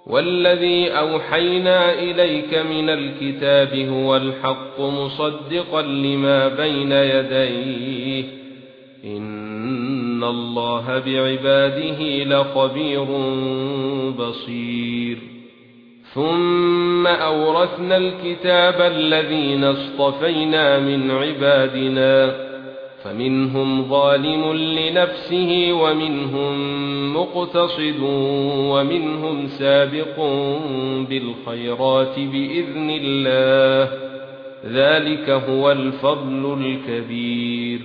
والذي أوحينا إليك من الكتاب هو الحق مصدقا لما بين يديه إن الله بعباده لخبير بصير ثم أورثنا الكتاب الذين اصطفينا من عبادنا فمنهم ظالم لنفسه ومنهم مقتصد ومنهم سابق بالخيرات بإذن الله ذلك هو الفضل الكبير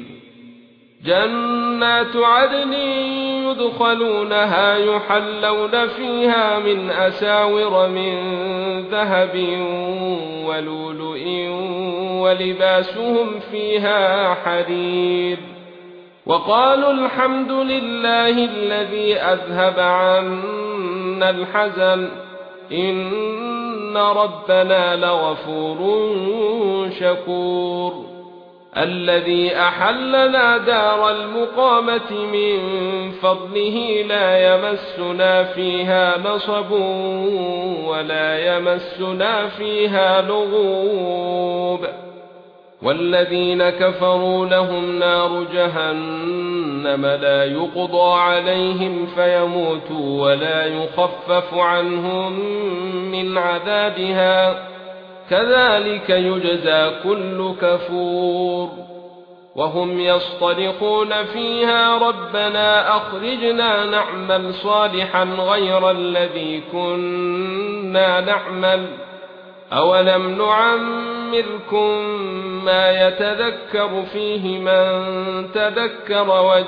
جنات عدن يدخلونها يحلون فيها من أساور من ذهب ولؤلؤ ولباسهم فيها حرير وقالوا الحمد لله الذي أذهب عنا الحزن إن ربنا لغفور شكور الذي أحلنا دار المقامة من فضله لا يمسنا فيها نصب ولا يمسنا فيها لغوب والذين كفروا لهم نار جهنم لا يقضى عليهم فيموتوا ولا يخفف عنهم من عذابها كذلك يجزى كل كفور وهم يصطرخون فيها ربنا أخرجنا نعمل صالحا غير الذي كنا نعمل أولم نعمركم ما يتذكر فيه من تذكر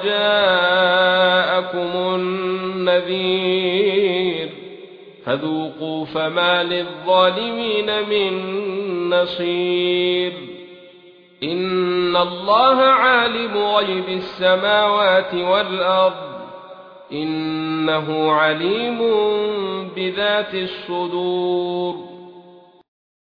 وجاءكم النذير فذوقوا فما للظالمين من نصير إن الله عالم غيب السماوات والأرض إنه عليم بذات الصدور